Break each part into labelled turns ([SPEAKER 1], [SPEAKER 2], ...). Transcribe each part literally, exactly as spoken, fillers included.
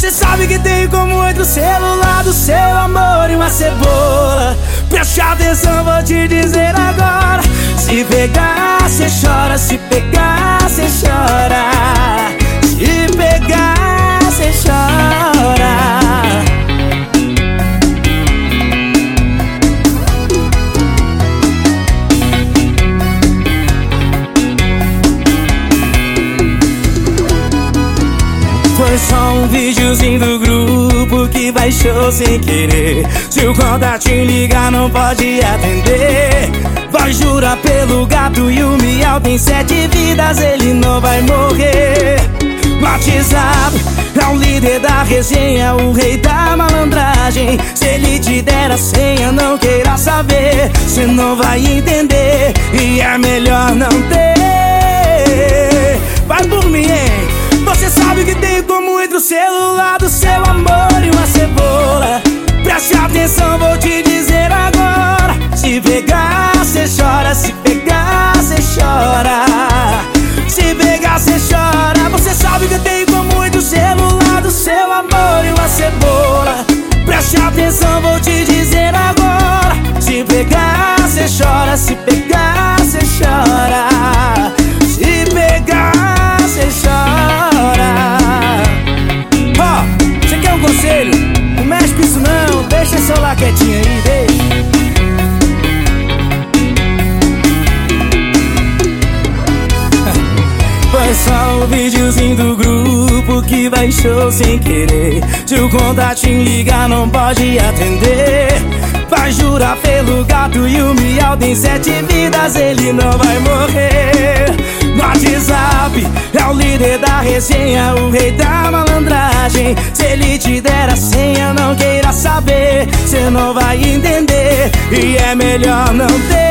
[SPEAKER 1] Você sabe que tenho como entre o celular do seu amor e uma cebola. Preste atenção, vou te dizer agora. Se pegar, cê chora. Se pegar, cê chora. Se pegar, cê chora. Foi só um videozinho do grupo que baixou sem querer. Se o contatinho ligar não pode atender. Vai jurar pelo gato e o miau tem sete vidas, ele não vai morrer. No WhatsApp é o líder da resenha, o rei da malandragem. Se ele te der a senha, não queira saber. Cê não vai entender e é melhor não ter. Vai por mim, hein? Você sabe que tem como entre o celular do seu amor e uma cebola. Preste atenção, vou te dizer agora. Se pegar, cê chora. Se pegar, cê chora. Se pegar, cê chora. Você sabe que tem como entre o celular do seu amor e uma cebola. Preste atenção, vou te dizer agora. Se pegar, cê chora. Se pegar, cê chora. Se pegar, cê chora. Ó, oh, você quer um conselho? Não mexe com isso não, deixa o celular quietinho aí, deixa. Foi só um videozinho do grupo que baixou sem querer. Se o contatinho ligar não pode atender. Vai jurar pelo gato e o miau tem sete vidas, ele não vai morrer. No WhatsApp é o líder da resenha, o rei da malandragem. Se ele te der a senha, não queira saber. Cê não vai entender e é melhor não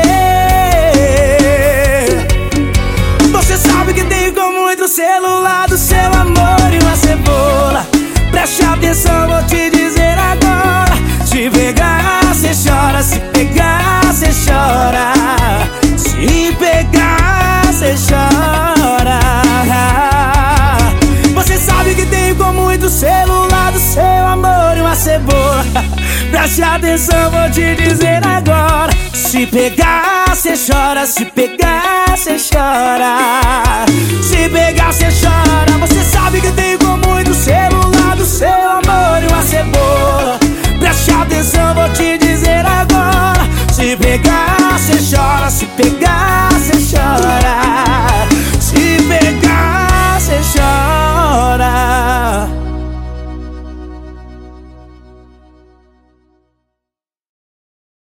[SPEAKER 1] ter. Você sabe que tem como entre o celular do seu amor e uma cebola. Preste atenção, vou te dizer agora. Se pegar, cê chora. Se pegar, cê chora. Se pegar, cê chora. Você sabe que tem como entre o celular do seu amor e uma cebola. Preste atenção, vou te dizer agora. Se pegar, cê chora. Se pegar, cê chora. Se pegar,